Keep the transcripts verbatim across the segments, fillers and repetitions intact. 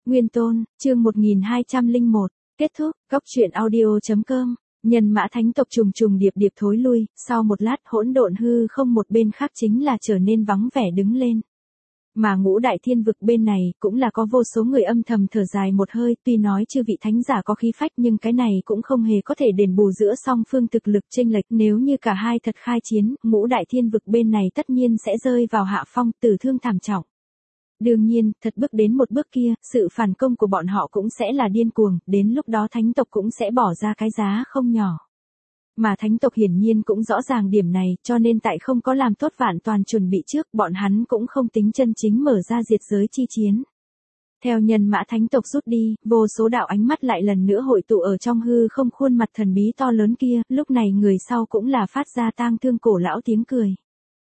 Nguyên Tôn, chương một nghìn hai trăm lẻ một, kết thúc. Góc truyện audio chấm com. Nhân mã thánh tộc trùng trùng điệp điệp thối lui, sau một lát hỗn độn hư không một bên khác chính là trở nên vắng vẻ đứng lên. Mà ngũ đại thiên vực bên này cũng là có vô số người âm thầm thở dài một hơi, tuy nói chư vị thánh giả có khí phách nhưng cái này cũng không hề có thể đền bù giữa song phương thực lực chênh lệch, nếu như cả hai thật khai chiến, ngũ đại thiên vực bên này tất nhiên sẽ rơi vào hạ phong, tử thương thảm trọng. Đương nhiên, thật bước đến một bước kia, sự phản công của bọn họ cũng sẽ là điên cuồng, đến lúc đó thánh tộc cũng sẽ bỏ ra cái giá không nhỏ. Mà thánh tộc hiển nhiên cũng rõ ràng điểm này, cho nên tại không có làm tốt vạn toàn chuẩn bị trước, bọn hắn cũng không tính chân chính mở ra diệt giới chi chiến. Theo nhân mã thánh tộc rút đi, vô số đạo ánh mắt lại lần nữa hội tụ ở trong hư không khuôn mặt thần bí to lớn kia, lúc này người sau cũng là phát ra tang thương cổ lão tiếng cười.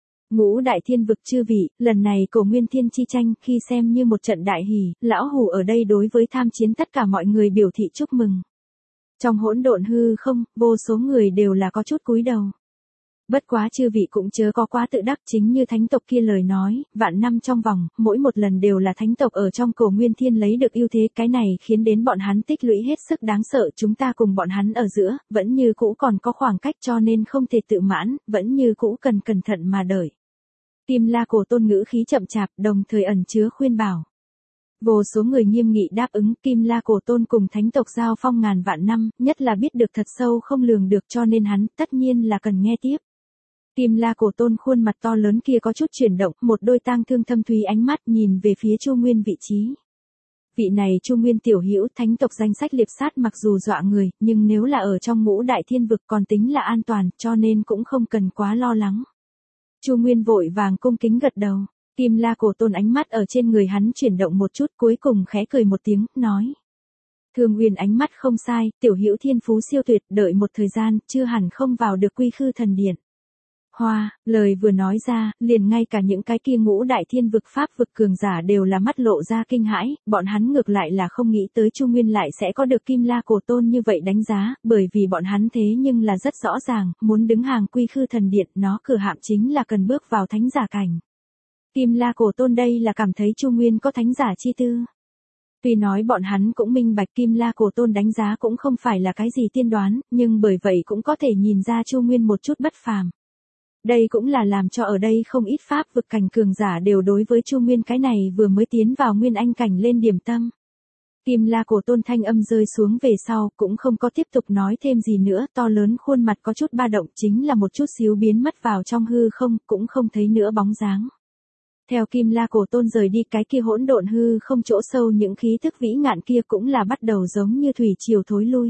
Ngũ đại thiên vực chư vị, lần này cổ nguyên thiên chi tranh khi xem như một trận đại hỷ, lão hủ ở đây đối với tham chiến tất cả mọi người biểu thị chúc mừng. Trong hỗn độn hư không, vô số người đều là có chút cúi đầu. Bất quá chư vị cũng chớ có quá tự đắc, chính như thánh tộc kia lời nói, vạn năm trong vòng, mỗi một lần đều là thánh tộc ở trong cổ nguyên thiên lấy được ưu thế, cái này khiến đến bọn hắn tích lũy hết sức đáng sợ, chúng ta cùng bọn hắn ở giữa, vẫn như cũ còn có khoảng cách cho nên không thể tự mãn, vẫn như cũ cần cẩn thận mà đợi. Kim La Cổ Tôn ngữ khí chậm chạp, đồng thời ẩn chứa khuyên bảo. Vô số người nghiêm nghị đáp ứng, Kim La Cổ Tôn cùng thánh tộc giao phong ngàn vạn năm, nhất là biết được thật sâu không lường được cho nên hắn tất nhiên là cần nghe tiếp. Kim La Cổ Tôn khuôn mặt to lớn kia có chút chuyển động, một đôi tang thương thâm thúy ánh mắt nhìn về phía Chu Nguyên vị trí. Vị này Chu Nguyên tiểu hữu, thánh tộc danh sách liệp sát mặc dù dọa người, nhưng nếu là ở trong ngũ đại thiên vực còn tính là an toàn, cho nên cũng không cần quá lo lắng. Chu Nguyên vội vàng cung kính gật đầu. Kim La Cổ Tôn ánh mắt ở trên người hắn chuyển động một chút, cuối cùng khẽ cười một tiếng, nói. Thương Uyên ánh mắt không sai, tiểu hữu thiên phú siêu tuyệt, đợi một thời gian, chưa hẳn không vào được Quy Khư Thần Điện. Hoa, lời vừa nói ra, liền ngay cả những cái kia ngũ đại thiên vực pháp vực cường giả đều là mắt lộ ra kinh hãi, bọn hắn ngược lại là không nghĩ tới Chu Nguyên lại sẽ có được Kim La Cổ Tôn như vậy đánh giá, bởi vì bọn hắn thế nhưng là rất rõ ràng, muốn đứng hàng Quy Khư Thần Điện, nó cửa hạm chính là cần bước vào thánh giả cảnh. Kim La Cổ Tôn đây là cảm thấy Chu Nguyên có thánh giả chi tư. Tuy nói bọn hắn cũng minh bạch Kim La Cổ Tôn đánh giá cũng không phải là cái gì tiên đoán, nhưng bởi vậy cũng có thể nhìn ra Chu Nguyên một chút bất phàm. Đây cũng là làm cho ở đây không ít pháp vực cảnh cường giả đều đối với Chu Nguyên cái này vừa mới tiến vào nguyên anh cảnh lên điểm tâm. Kim La Cổ Tôn thanh âm rơi xuống về sau, cũng không có tiếp tục nói thêm gì nữa, to lớn khuôn mặt có chút ba động, chính là một chút xíu biến mất vào trong hư không, cũng không thấy nữa bóng dáng. Theo Kim La Cổ Tôn rời đi, cái kia hỗn độn hư không chỗ sâu những khí thức vĩ ngạn kia cũng là bắt đầu giống như thủy triều thối lui.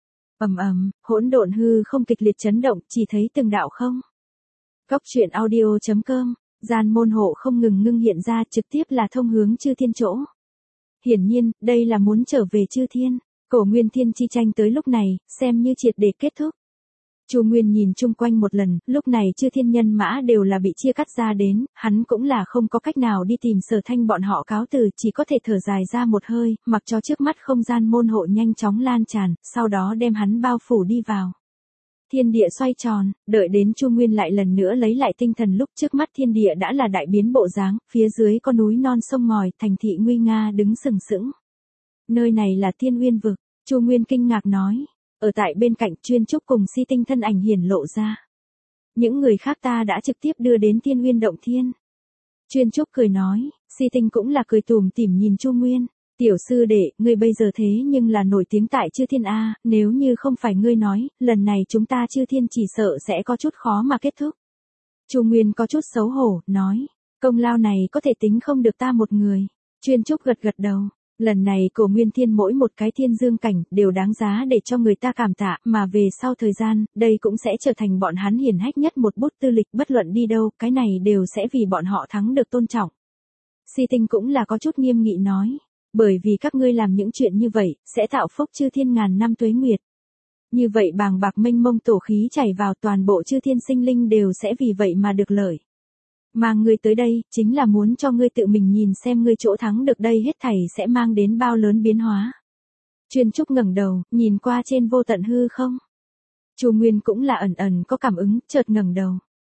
Ầm ầm, hỗn độn hư không kịch liệt chấn động, chỉ thấy từng đạo không. Góc truyện audio chấm com, gian môn hộ không ngừng ngưng hiện ra, trực tiếp là thông hướng chư thiên chỗ. Hiển nhiên, đây là muốn trở về chư thiên, cổ nguyên thiên chi tranh tới lúc này, xem như triệt để kết thúc. Chu Nguyên nhìn chung quanh một lần, lúc này chư thiên nhân mã đều là bị chia cắt ra đến, hắn cũng là không có cách nào đi tìm Sở Thanh bọn họ cáo từ, chỉ có thể thở dài ra một hơi, mặc cho trước mắt không gian môn hộ nhanh chóng lan tràn, sau đó đem hắn bao phủ đi vào. Thiên địa xoay tròn, đợi đến Chu Nguyên lại lần nữa lấy lại tinh thần lúc trước mắt thiên địa đã là đại biến bộ dáng, phía dưới có núi non sông ngòi, thành thị nguy nga đứng sừng sững. Nơi này là Thiên Uyên vực, Chu Nguyên kinh ngạc nói. Ở tại bên cạnh Chuyên Trúc cùng Si Tinh thân ảnh hiển lộ ra. Những người khác ta đã trực tiếp đưa đến Thiên Uyên động thiên. Chuyên Trúc cười nói, Si Tinh cũng là cười tủm tỉm nhìn Chu Nguyên. Tiểu sư đệ, ngươi bây giờ thế nhưng là nổi tiếng tại chư thiên A, nếu như không phải ngươi nói, lần này chúng ta chư thiên chỉ sợ sẽ có chút khó mà kết thúc. Chu Nguyên có chút xấu hổ, nói, công lao này có thể tính không được ta một người. Chuyên Trúc gật gật đầu. Lần này cổ nguyên thiên mỗi một cái thiên dương cảnh đều đáng giá để cho người ta cảm tạ, mà về sau thời gian, đây cũng sẽ trở thành bọn hắn hiển hách nhất một bút tư lịch, bất luận đi đâu, cái này đều sẽ vì bọn họ thắng được tôn trọng. Si Tinh cũng là có chút nghiêm nghị nói, bởi vì các ngươi làm những chuyện như vậy, sẽ tạo phúc chư thiên ngàn năm tuế nguyệt. Như vậy bàng bạc mênh mông tổ khí chảy vào toàn bộ chư thiên sinh linh đều sẽ vì vậy mà được lợi. Mang ngươi tới đây, chính là muốn cho ngươi tự mình nhìn xem ngươi chỗ thắng được đây hết thảy sẽ mang đến bao lớn biến hóa. Chuyên Trúc ngẩng đầu, nhìn qua trên vô tận hư không. Chu Nguyên cũng là ẩn ẩn có cảm ứng, chợt ngẩng đầu.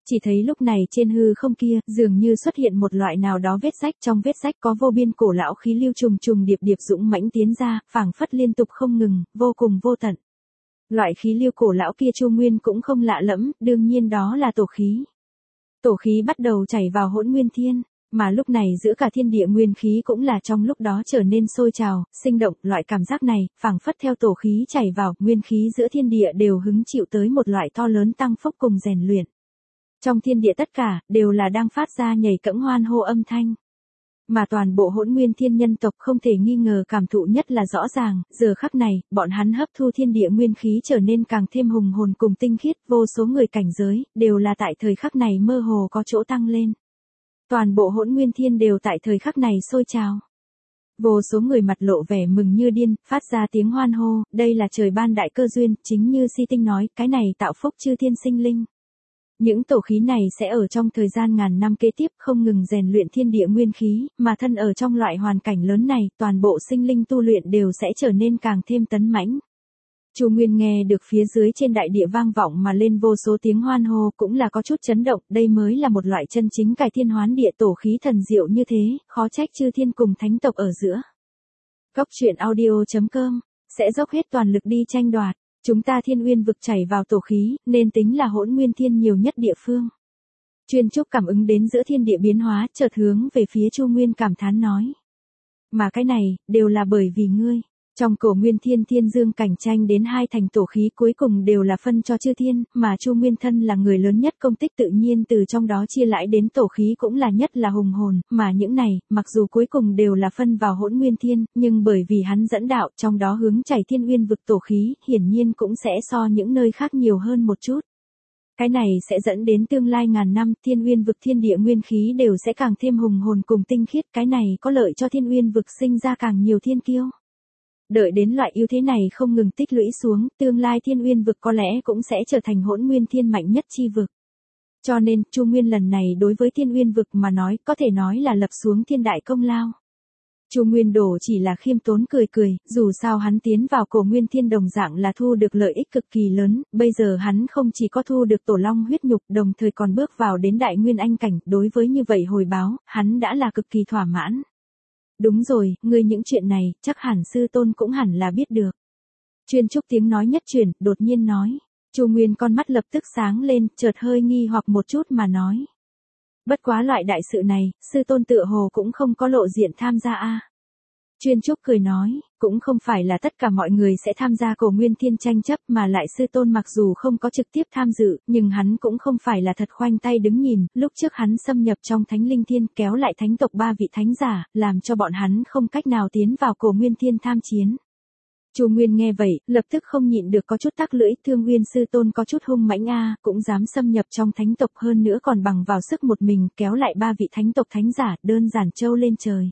Chỉ thấy lúc này trên hư không kia, dường như xuất hiện một loại nào đó vết rách, trong vết rách có vô biên cổ lão khí lưu trùng trùng điệp điệp dũng mãnh tiến ra, phảng phất liên tục không ngừng, vô cùng vô tận. Loại khí lưu cổ lão kia Chu Nguyên cũng không lạ lẫm, đương nhiên đó là tổ khí. Tổ khí bắt đầu chảy vào Hỗn Nguyên Thiên, mà lúc này giữa cả thiên địa nguyên khí cũng là trong lúc đó trở nên sôi trào, sinh động, loại cảm giác này, phảng phất theo tổ khí chảy vào, nguyên khí giữa thiên địa đều hứng chịu tới một loại to lớn tăng phúc cùng rèn luyện. Trong thiên địa tất cả, đều là đang phát ra nhảy cẫng hoan hô âm thanh. Mà toàn bộ Hỗn Nguyên Thiên nhân tộc không thể nghi ngờ cảm thụ nhất là rõ ràng, giờ khắc này, bọn hắn hấp thu thiên địa nguyên khí trở nên càng thêm hùng hồn cùng tinh khiết, vô số người cảnh giới, đều là tại thời khắc này mơ hồ có chỗ tăng lên. Toàn bộ Hỗn Nguyên Thiên đều tại thời khắc này sôi trào. Vô số người mặt lộ vẻ mừng như điên, phát ra tiếng hoan hô, đây là trời ban đại cơ duyên, chính như Si Tinh nói, cái này tạo phúc chư thiên sinh linh. Những tổ khí này sẽ ở trong thời gian ngàn năm kế tiếp không ngừng rèn luyện thiên địa nguyên khí, mà thân ở trong loại hoàn cảnh lớn này, toàn bộ sinh linh tu luyện đều sẽ trở nên càng thêm tấn mãnh. Chu Nguyên nghe được phía dưới trên đại địa vang vọng mà lên vô số tiếng hoan hô, cũng là có chút chấn động, đây mới là một loại chân chính cải thiên hoán địa tổ khí thần diệu như thế, khó trách chư thiên cùng thánh tộc ở giữa. Góc truyện audio chấm com sẽ dốc hết toàn lực đi tranh đoạt. Chúng ta Thiên Uyên vực chảy vào tổ khí, nên tính là Hỗn Nguyên Thiên nhiều nhất địa phương. Chuyên Trúc cảm ứng đến giữa thiên địa biến hóa, chợt hướng về phía Chu Nguyên cảm thán nói. Mà cái này, đều là bởi vì ngươi. Trong cổ Nguyên Thiên Thiên Dương cảnh tranh đến hai thành tổ khí cuối cùng đều là phân cho chư thiên, mà Chu Nguyên thân là người lớn nhất công tích tự nhiên từ trong đó chia lãi đến tổ khí cũng là nhất là hùng hồn, mà những này, mặc dù cuối cùng đều là phân vào Hỗn Nguyên Thiên, nhưng bởi vì hắn dẫn đạo trong đó hướng chảy Thiên Uyên vực tổ khí, hiển nhiên cũng sẽ so những nơi khác nhiều hơn một chút. Cái này sẽ dẫn đến tương lai ngàn năm, Thiên Uyên vực thiên địa nguyên khí đều sẽ càng thêm hùng hồn cùng tinh khiết, cái này có lợi cho Thiên Uyên vực sinh ra càng nhiều thiên kiêu. Đợi đến loại ưu thế này không ngừng tích lũy xuống, tương lai Thiên Uyên vực có lẽ cũng sẽ trở thành Hỗn Nguyên Thiên mạnh nhất chi vực. Cho nên, Chu Nguyên lần này đối với Thiên Uyên vực mà nói, có thể nói là lập xuống thiên đại công lao. Chu Nguyên Đổ chỉ là khiêm tốn cười cười, dù sao hắn tiến vào cổ Nguyên Thiên đồng dạng là thu được lợi ích cực kỳ lớn, bây giờ hắn không chỉ có thu được tổ long huyết nhục, đồng thời còn bước vào đến đại nguyên anh cảnh, đối với như vậy hồi báo, hắn đã là cực kỳ thỏa mãn. Đúng rồi, ngươi những chuyện này, chắc hẳn sư tôn cũng hẳn là biết được. Chuyên Trúc tiếng nói nhất chuyển, đột nhiên nói. Chu Nguyên con mắt lập tức sáng lên, chợt hơi nghi hoặc một chút mà nói. Bất quá loại đại sự này, sư tôn tựa hồ cũng không có lộ diện tham gia a. Chuyên Trúc cười nói, cũng không phải là tất cả mọi người sẽ tham gia cổ Nguyên Thiên tranh chấp mà lại sư tôn mặc dù không có trực tiếp tham dự, nhưng hắn cũng không phải là thật khoanh tay đứng nhìn, lúc trước hắn xâm nhập trong Thánh Linh Thiên kéo lại thánh tộc ba vị thánh giả, làm cho bọn hắn không cách nào tiến vào cổ Nguyên Thiên tham chiến. Chu Nguyên nghe vậy, lập tức không nhịn được có chút tắc lưỡi, Thương Uyên sư tôn có chút hung mãnh a, cũng dám xâm nhập trong thánh tộc hơn nữa còn bằng vào sức một mình kéo lại ba vị thánh tộc thánh giả, đơn giản trâu lên trời.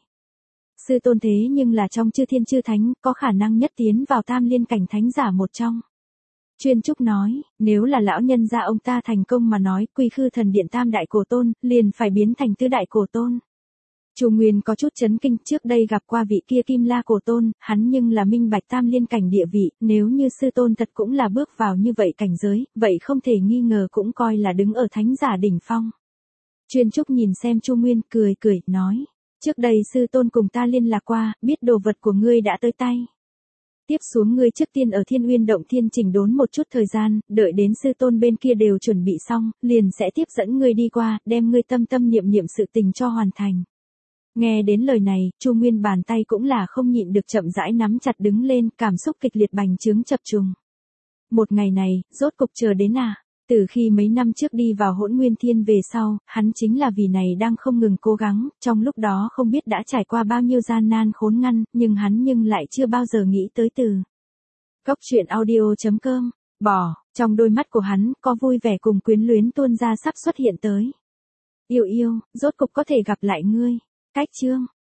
Sư tôn thế nhưng là trong chư thiên chư thánh, có khả năng nhất tiến vào tam liên cảnh thánh giả một trong. Chuyên Trúc nói, nếu là lão nhân gia ông ta thành công mà nói, quy khư thần điện tam đại cổ tôn, liền phải biến thành tứ đại cổ tôn. Chu Nguyên có chút chấn kinh, trước đây gặp qua vị kia Kim La cổ tôn, hắn nhưng là minh bạch tam liên cảnh địa vị, nếu như sư tôn thật cũng là bước vào như vậy cảnh giới, vậy không thể nghi ngờ cũng coi là đứng ở thánh giả đỉnh phong. Chuyên Trúc nhìn xem Chu Nguyên cười cười, nói. Trước đây sư tôn cùng ta liên lạc qua, biết đồ vật của ngươi đã tới tay. Tiếp xuống ngươi trước tiên ở Thiên Uyên động thiên chỉnh đốn một chút thời gian, đợi đến sư tôn bên kia đều chuẩn bị xong, liền sẽ tiếp dẫn ngươi đi qua, đem ngươi tâm tâm niệm niệm sự tình cho hoàn thành. Nghe đến lời này, Chu Nguyên bàn tay cũng là không nhịn được chậm rãi nắm chặt đứng lên, cảm xúc kịch liệt bành trướng chập trùng. Một ngày này, rốt cục chờ đến à? Từ khi mấy năm trước đi vào Hỗn Nguyên Thiên về sau, hắn chính là vì này đang không ngừng cố gắng, trong lúc đó không biết đã trải qua bao nhiêu gian nan khốn ngăn, nhưng hắn nhưng lại chưa bao giờ nghĩ tới từ. Góc truyện audio chấm com, bỏ, trong đôi mắt của hắn, có vui vẻ cùng quyến luyến tuôn ra sắp xuất hiện tới. Yêu yêu, rốt cục có thể gặp lại ngươi. Cách chương.